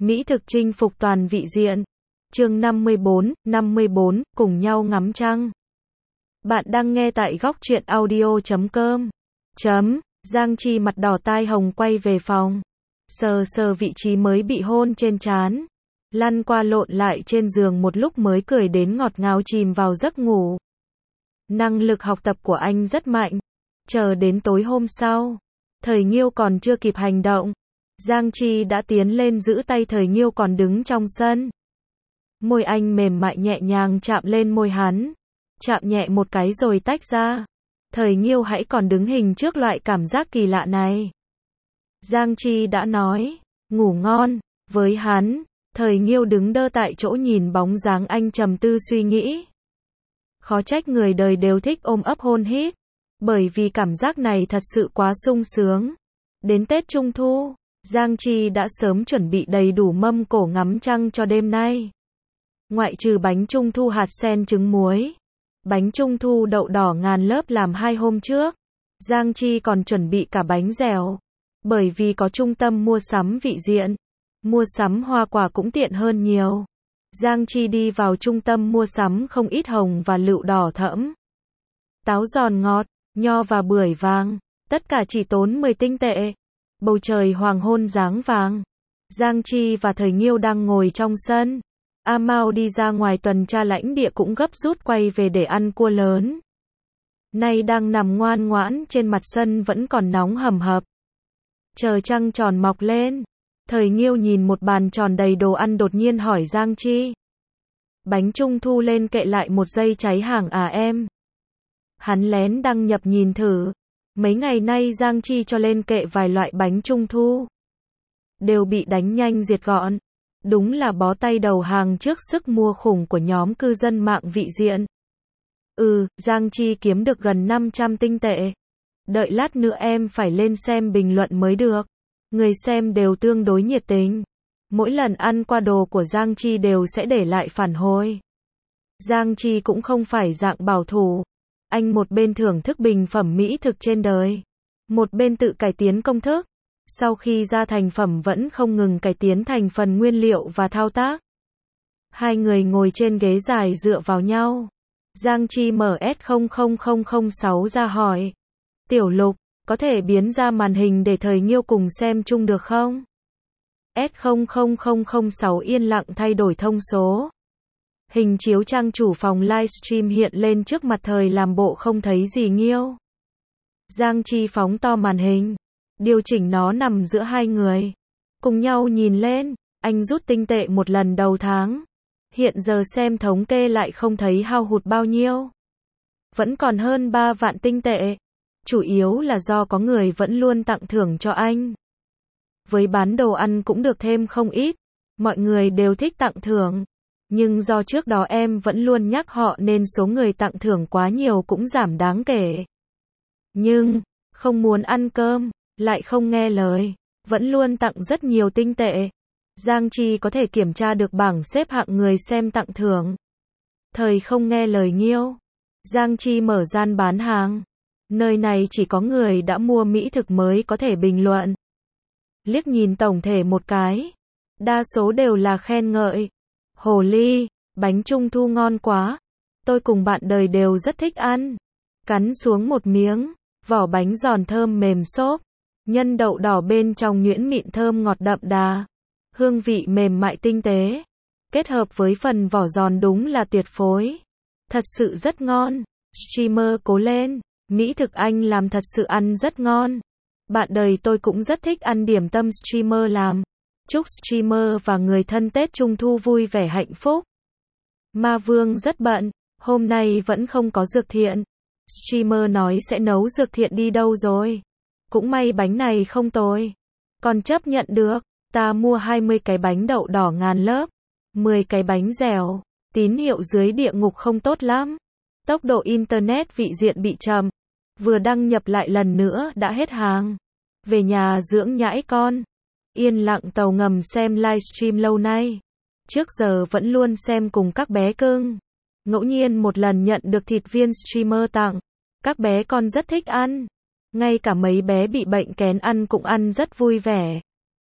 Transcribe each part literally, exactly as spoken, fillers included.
Mỹ thực chinh phục toàn vị diện. Chương năm mươi bốn, năm mươi bốn, cùng nhau ngắm trăng. Bạn đang nghe tại góc truyện audio chấm com. Chấm, Giang Chi mặt đỏ tai hồng quay về phòng. Sờ sờ vị trí mới bị hôn trên trán. Lăn qua lộn lại trên giường một lúc mới cười đến ngọt ngào chìm vào giấc ngủ. Năng lực học tập của anh rất mạnh. Chờ đến tối hôm sau. Thời Nghiêu còn chưa kịp hành động. Giang Chi đã tiến lên giữ tay Thời Nghiêu còn đứng trong sân. Môi anh mềm mại nhẹ nhàng chạm lên môi hắn. Chạm nhẹ một cái rồi tách ra. Thời Nghiêu hãy còn đứng hình trước loại cảm giác kỳ lạ này. Giang Chi đã nói, ngủ ngon, với hắn. Thời Nghiêu đứng đơ tại chỗ nhìn bóng dáng anh trầm tư suy nghĩ. Khó trách người đời đều thích ôm ấp hôn hít. Bởi vì cảm giác này thật sự quá sung sướng. Đến Tết Trung Thu, Giang Chi đã sớm chuẩn bị đầy đủ mâm cổ ngắm trăng cho đêm nay. Ngoại trừ bánh Trung Thu hạt sen trứng muối, bánh Trung Thu đậu đỏ ngàn lớp làm hai hôm trước, Giang Chi còn chuẩn bị cả bánh dẻo. Bởi vì có trung tâm mua sắm vị diện, mua sắm hoa quả cũng tiện hơn nhiều. Giang Chi đi vào trung tâm mua sắm không ít hồng và lựu đỏ thẫm, táo giòn ngọt, nho và bưởi vàng, tất cả chỉ tốn mười tinh tệ. Bầu trời hoàng hôn dáng vàng. Giang Chi và Thời Nghiêu đang ngồi trong sân. A Mao đi ra ngoài tuần tra lãnh địa cũng gấp rút quay về để ăn cua lớn. Nay đang nằm ngoan ngoãn trên mặt sân vẫn còn nóng hầm hập. Chờ trăng tròn mọc lên. Thời Nghiêu nhìn một bàn tròn đầy đồ ăn đột nhiên hỏi Giang Chi. Bánh Trung Thu lên kệ lại một giây cháy hàng à em? Hắn lén đăng nhập nhìn thử. Mấy ngày nay Giang Chi cho lên kệ vài loại bánh Trung Thu. Đều bị đánh nhanh diệt gọn. Đúng là bó tay đầu hàng trước sức mua khủng của nhóm cư dân mạng vị diện. Ừ, Giang Chi kiếm được gần năm trăm tinh tệ. Đợi lát nữa em phải lên xem bình luận mới được. Người xem đều tương đối nhiệt tình. Mỗi lần ăn qua đồ của Giang Chi đều sẽ để lại phản hồi. Giang Chi cũng không phải dạng bảo thủ. Anh một bên thưởng thức bình phẩm mỹ thực trên đời, một bên tự cải tiến công thức. Sau khi ra thành phẩm vẫn không ngừng cải tiến thành phần nguyên liệu và thao tác. Hai người ngồi trên ghế dài dựa vào nhau. Giang Chi mở S không không không không sáu ra hỏi. Tiểu Lục, có thể biến ra màn hình để Thời Nghiêu cùng xem chung được không? S không không không không sáu yên lặng thay đổi thông số. Hình chiếu trang chủ phòng livestream hiện lên trước mặt Thời làm bộ không thấy gì Nghiêu. Giang Chi phóng to màn hình. Điều chỉnh nó nằm giữa hai người. Cùng nhau nhìn lên. Anh rút tinh tệ một lần đầu tháng. Hiện giờ xem thống kê lại không thấy hao hụt bao nhiêu. Vẫn còn hơn ba vạn tinh tệ. Chủ yếu là do có người vẫn luôn tặng thưởng cho anh. Với bán đồ ăn cũng được thêm không ít. Mọi người đều thích tặng thưởng. Nhưng do trước đó em vẫn luôn nhắc họ nên số người tặng thưởng quá nhiều cũng giảm đáng kể. Nhưng, không muốn ăn cơm, lại không nghe lời, vẫn luôn tặng rất nhiều tinh tệ. Giang Chi có thể kiểm tra được bảng xếp hạng người xem tặng thưởng. Thời không nghe lời Nghiêu. Giang Chi mở gian bán hàng. Nơi này chỉ có người đã mua mỹ thực mới có thể bình luận. Liếc nhìn tổng thể một cái. Đa số đều là khen ngợi. Hồ ly, bánh Trung Thu ngon quá. Tôi cùng bạn đời đều rất thích ăn. Cắn xuống một miếng, vỏ bánh giòn thơm mềm xốp. Nhân đậu đỏ bên trong nhuyễn mịn thơm ngọt đậm đà. Hương vị mềm mại tinh tế. Kết hợp với phần vỏ giòn đúng là tuyệt phối. Thật sự rất ngon. Streamer cố lên. Mỹ thực anh làm thật sự ăn rất ngon. Bạn đời tôi cũng rất thích ăn điểm tâm streamer làm. Chúc streamer và người thân Tết Trung Thu vui vẻ hạnh phúc. Ma Vương rất bận, hôm nay vẫn không có dược thiện. Streamer nói sẽ nấu dược thiện đi đâu rồi? Cũng may bánh này không tồi. Còn chấp nhận được, ta mua hai mươi cái bánh đậu đỏ ngàn lớp, mười cái bánh dẻo. Tín hiệu dưới địa ngục không tốt lắm. Tốc độ internet vị diện bị chậm. Vừa đăng nhập lại lần nữa đã hết hàng. Về nhà dưỡng nhãi con. Yên lặng tàu ngầm xem livestream lâu nay. Trước giờ vẫn luôn xem cùng các bé cưng. Ngẫu nhiên một lần nhận được thịt viên streamer tặng. Các bé con rất thích ăn. Ngay cả mấy bé bị bệnh kén ăn cũng ăn rất vui vẻ.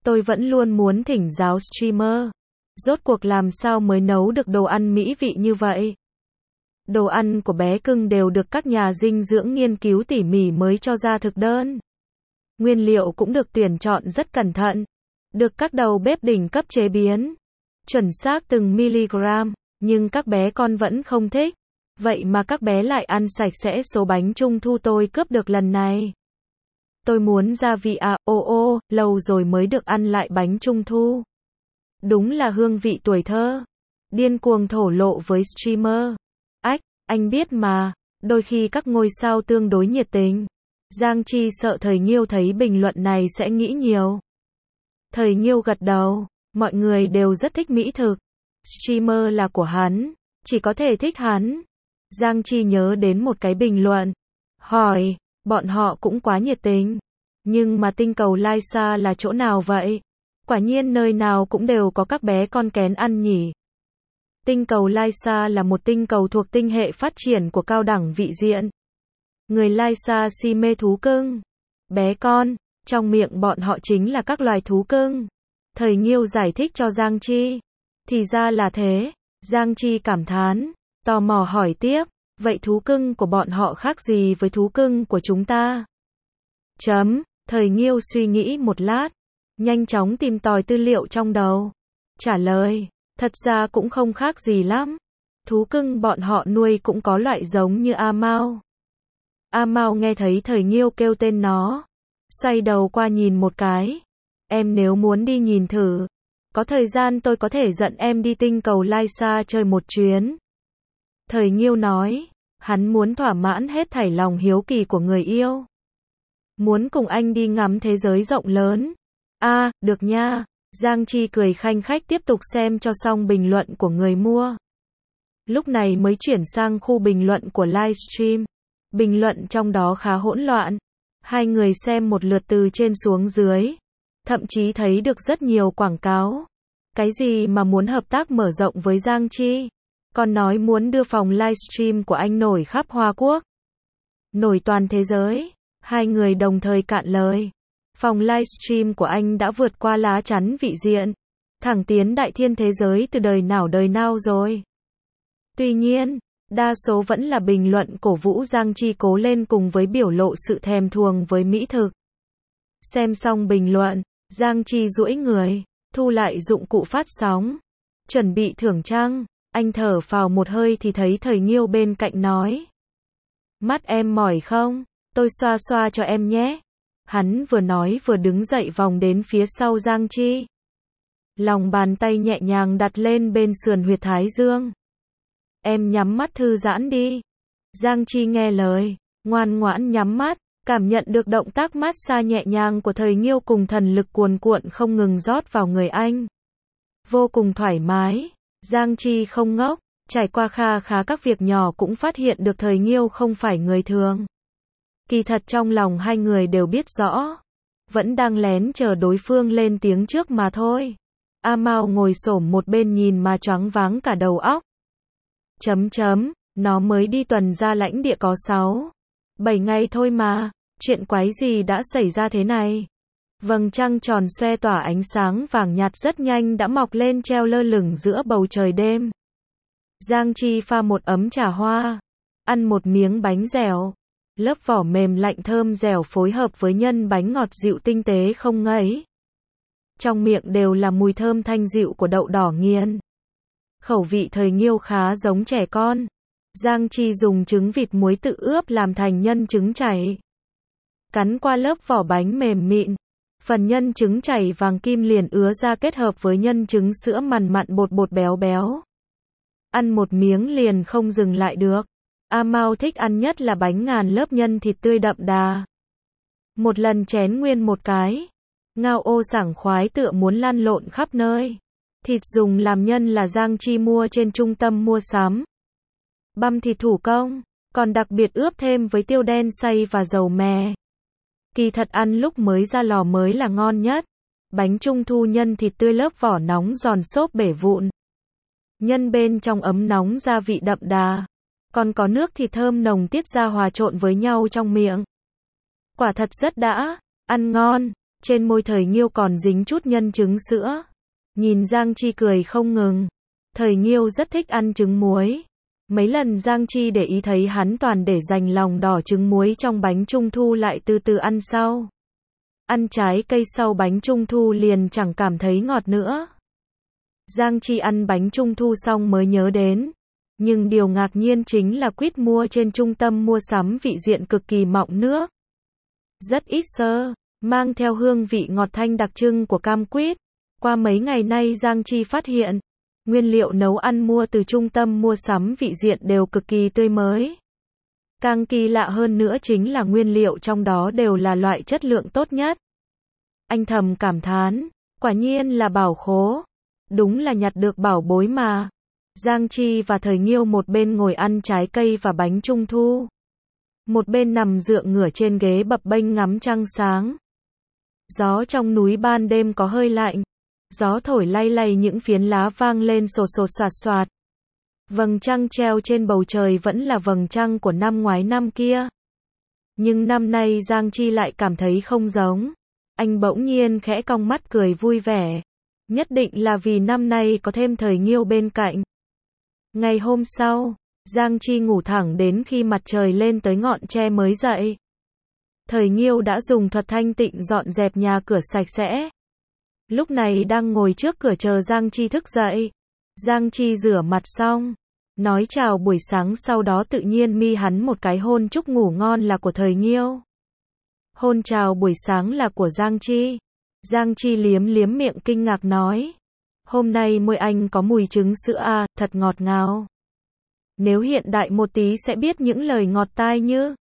Tôi vẫn luôn muốn thỉnh giáo streamer. Rốt cuộc làm sao mới nấu được đồ ăn mỹ vị như vậy? Đồ ăn của bé cưng đều được các nhà dinh dưỡng nghiên cứu tỉ mỉ mới cho ra thực đơn. Nguyên liệu cũng được tuyển chọn rất cẩn thận. Được các đầu bếp đỉnh cấp chế biến. Chuẩn xác từng miligram. Nhưng các bé con vẫn không thích. Vậy mà các bé lại ăn sạch sẽ số bánh trung thu tôi cướp được lần này. Tôi muốn gia vị à, ô ô, lâu rồi mới được ăn lại bánh trung thu. Đúng là hương vị tuổi thơ. Điên cuồng thổ lộ với streamer. Ách, anh biết mà, đôi khi các ngôi sao tương đối nhiệt tình. Giang Chi sợ Thời Nghiêu thấy bình luận này sẽ nghĩ nhiều. Thời Nghiêu gật đầu, mọi người đều rất thích mỹ thực. Streamer là của hắn, chỉ có thể thích hắn. Giang Chi nhớ đến một cái bình luận. Hỏi, bọn họ cũng quá nhiệt tình. Nhưng mà tinh cầu Lysa là chỗ nào vậy? Quả nhiên nơi nào cũng đều có các bé con kén ăn nhỉ. Tinh cầu Lysa là một tinh cầu thuộc tinh hệ phát triển của cao đẳng vị diện. Người Lysa si mê thú cưng. Bé con, trong miệng bọn họ chính là các loài thú cưng. Thời Nghiêu giải thích cho Giang Chi. Thì ra là thế, Giang Chi cảm thán, tò mò hỏi tiếp, vậy thú cưng của bọn họ khác gì với thú cưng của chúng ta? Chấm, Thời Nghiêu suy nghĩ một lát, nhanh chóng tìm tòi tư liệu trong đầu. Trả lời, thật ra cũng không khác gì lắm. Thú cưng bọn họ nuôi cũng có loại giống như A Mao. A Mao nghe thấy Thời Nghiêu kêu tên nó, xoay đầu qua nhìn một cái. Em nếu muốn đi nhìn thử, có thời gian tôi có thể dẫn em đi tinh cầu Lysa chơi một chuyến. Thời Nghiêu nói, hắn muốn thỏa mãn hết thảy lòng hiếu kỳ của người yêu. Muốn cùng anh đi ngắm thế giới rộng lớn. A, à, được nha. Giang Chi cười khanh khách tiếp tục xem cho xong bình luận của người mua. Lúc này mới chuyển sang khu bình luận của livestream. Bình luận trong đó khá hỗn loạn. Hai người xem một lượt từ trên xuống dưới. Thậm chí thấy được rất nhiều quảng cáo. Cái gì mà muốn hợp tác mở rộng với Giang Chi. Còn nói muốn đưa phòng livestream của anh nổi khắp Hoa Quốc. Nổi toàn thế giới. Hai người đồng thời cạn lời. Phòng livestream của anh đã vượt qua lá chắn vị diện. Thẳng tiến đại thiên thế giới từ đời nào đời nào rồi. Tuy nhiên, đa số vẫn là bình luận cổ vũ Giang Chi cố lên cùng với biểu lộ sự thèm thuồng với mỹ thực. Xem xong bình luận, Giang Chi duỗi người, thu lại dụng cụ phát sóng. Chuẩn bị thưởng trăng, anh thở phào một hơi thì thấy Thời Nghiêu bên cạnh nói. Mắt em mỏi không? Tôi xoa xoa cho em nhé. Hắn vừa nói vừa đứng dậy vòng đến phía sau Giang Chi. Lòng bàn tay nhẹ nhàng đặt lên bên sườn huyệt thái dương. Em nhắm mắt thư giãn đi. Giang Chi nghe lời, ngoan ngoãn nhắm mắt, cảm nhận được động tác mát xa nhẹ nhàng của Thời Nghiêu cùng thần lực cuồn cuộn không ngừng rót vào người anh. Vô cùng thoải mái, Giang Chi không ngốc, trải qua kha khá các việc nhỏ cũng phát hiện được Thời Nghiêu không phải người thường. Kỳ thật trong lòng hai người đều biết rõ, vẫn đang lén chờ đối phương lên tiếng trước mà thôi. A Mao ngồi xổm một bên nhìn mà choáng váng cả đầu óc. Chấm chấm, nó mới đi tuần ra lãnh địa có sáu, bảy ngày thôi mà, chuyện quái gì đã xảy ra thế này? Vầng trăng tròn xoe tỏa ánh sáng vàng nhạt rất nhanh đã mọc lên treo lơ lửng giữa bầu trời đêm. Giang Chi pha một ấm trà hoa, ăn một miếng bánh dẻo. Lớp vỏ mềm lạnh thơm dẻo phối hợp với nhân bánh ngọt dịu tinh tế không ngấy. Trong miệng đều là mùi thơm thanh dịu của đậu đỏ nghiền. Khẩu vị Thời Nghiêu khá giống trẻ con. Giang Chi dùng trứng vịt muối tự ướp làm thành nhân trứng chảy. Cắn qua lớp vỏ bánh mềm mịn. Phần nhân trứng chảy vàng kim liền ứa ra kết hợp với nhân trứng sữa mằn mặn bột bột béo béo. Ăn một miếng liền không dừng lại được. A Mao thích ăn nhất là bánh ngàn lớp nhân thịt tươi đậm đà. Một lần chén nguyên một cái. Ngao ô sảng khoái tựa muốn lăn lộn khắp nơi. Thịt dùng làm nhân là Giang Chi mua trên trung tâm mua sắm. Băm thịt thủ công, còn đặc biệt ướp thêm với tiêu đen xay và dầu mè. Kỳ thật ăn lúc mới ra lò mới là ngon nhất. Bánh trung thu nhân thịt tươi lớp vỏ nóng giòn xốp bể vụn. Nhân bên trong ấm nóng gia vị đậm đà. Còn có nước thịt thơm nồng tiết ra hòa trộn với nhau trong miệng. Quả thật rất đã, ăn ngon, Trên môi Thời Nghiêu còn dính chút nhân trứng sữa. Nhìn Giang Chi cười không ngừng. Thời Nghiêu rất thích ăn trứng muối. Mấy lần Giang Chi để ý thấy hắn toàn để dành lòng đỏ trứng muối trong bánh trung thu lại từ từ ăn sau. Ăn trái cây sau bánh trung thu liền chẳng cảm thấy ngọt nữa. Giang Chi ăn bánh trung thu xong mới nhớ đến. Nhưng điều ngạc nhiên chính là quýt mua trên trung tâm mua sắm vị diện cực kỳ mọng nước. Rất ít sơ, mang theo hương vị ngọt thanh đặc trưng của cam quýt. Qua mấy ngày nay Giang Chi phát hiện, nguyên liệu nấu ăn mua từ trung tâm mua sắm vị diện đều cực kỳ tươi mới. Càng kỳ lạ hơn nữa chính là nguyên liệu trong đó đều là loại chất lượng tốt nhất. Anh thầm cảm thán, quả nhiên là bảo khố. Đúng là nhặt được bảo bối mà. Giang Chi và Thời Nghiêu một bên ngồi ăn trái cây và bánh trung thu. Một bên nằm dựa ngửa trên ghế bập bênh ngắm trăng sáng. Gió trong núi ban đêm có hơi lạnh. Gió thổi lay lay những phiến lá vang lên sột sột soạt soạt. Vầng trăng treo trên bầu trời vẫn là vầng trăng của năm ngoái năm kia. Nhưng năm nay Giang Chi lại cảm thấy không giống. Anh bỗng nhiên khẽ cong mắt cười vui vẻ. Nhất định là vì năm nay có thêm Thời Nghiêu bên cạnh. Ngày hôm sau, Giang Chi ngủ thẳng đến khi mặt trời lên tới ngọn tre mới dậy. Thời Nghiêu đã dùng thuật thanh tịnh dọn dẹp nhà cửa sạch sẽ. Lúc này đang ngồi trước cửa chờ Giang Chi thức dậy. Giang Chi rửa mặt xong, nói chào buổi sáng sau đó tự nhiên mi hắn một cái hôn chúc ngủ ngon là của Thời Nghiêu. Hôn chào buổi sáng là của Giang Chi. Giang Chi liếm liếm miệng kinh ngạc nói. Hôm nay môi anh có mùi trứng sữa à, thật ngọt ngào. Nếu hiện đại một tí sẽ biết những lời ngọt tai như.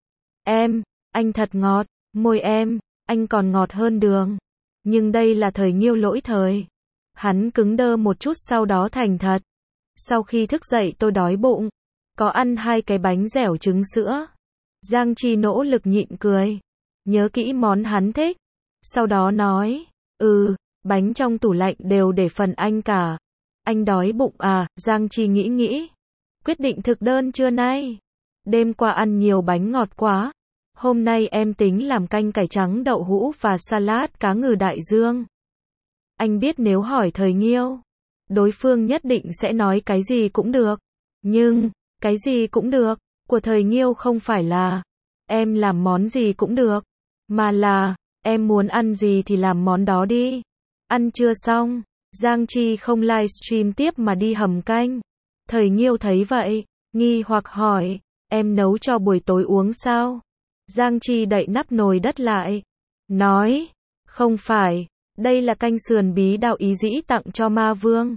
Em, anh thật ngọt, môi em, anh còn ngọt hơn đường. Nhưng đây là Thời Nghiêu lỗi thời. Hắn cứng đơ một chút sau đó thành thật. Sau khi thức dậy tôi đói bụng. Có ăn hai cái bánh dẻo trứng sữa. Giang Chi nỗ lực nhịn cười. Nhớ kỹ món hắn thích. Sau đó nói. Ừ, bánh trong tủ lạnh đều để phần anh cả. Anh đói bụng à, Giang Chi nghĩ nghĩ. Quyết định thực đơn trưa nay. Đêm qua ăn nhiều bánh ngọt quá. Hôm nay em tính làm canh cải trắng đậu hũ và salad cá ngừ đại dương. Anh biết nếu hỏi Thời Nghiêu, đối phương nhất định sẽ nói cái gì cũng được. Nhưng, cái gì cũng được, của Thời Nghiêu không phải là, em làm món gì cũng được, mà là, em muốn ăn gì thì làm món đó đi. Ăn trưa xong, Giang Chi không livestream tiếp mà đi hầm canh. Thời Nghiêu thấy vậy, nghi hoặc hỏi, em nấu cho buổi tối uống sao? Giang Chi đậy nắp nồi đất lại, nói, không phải, đây là canh sườn bí đạo ý dĩ tặng cho ma vương.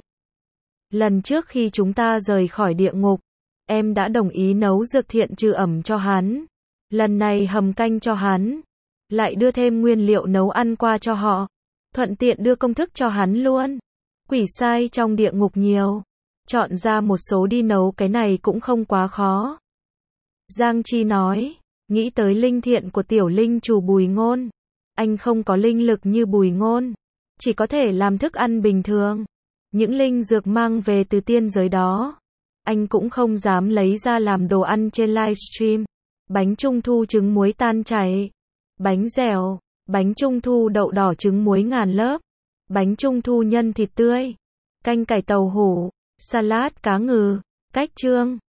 Lần trước khi chúng ta rời khỏi địa ngục, em đã đồng ý nấu dược thiện trừ ẩm cho hắn. Lần này hầm canh cho hắn, lại đưa thêm nguyên liệu nấu ăn qua cho họ, thuận tiện đưa công thức cho hắn luôn. Quỷ sai trong địa ngục nhiều, chọn ra một số đi nấu cái này cũng không quá khó. Giang Chi nói, nghĩ tới linh thiện của tiểu linh chủ Bùi Ngôn. Anh không có linh lực như Bùi Ngôn, chỉ có thể làm thức ăn bình thường. Những linh dược mang về từ tiên giới đó, anh cũng không dám lấy ra làm đồ ăn trên livestream. Bánh trung thu trứng muối tan chảy, bánh dẻo, bánh trung thu đậu đỏ trứng muối ngàn lớp, bánh trung thu nhân thịt tươi, canh cải tàu hủ, salad cá ngừ, cách trương.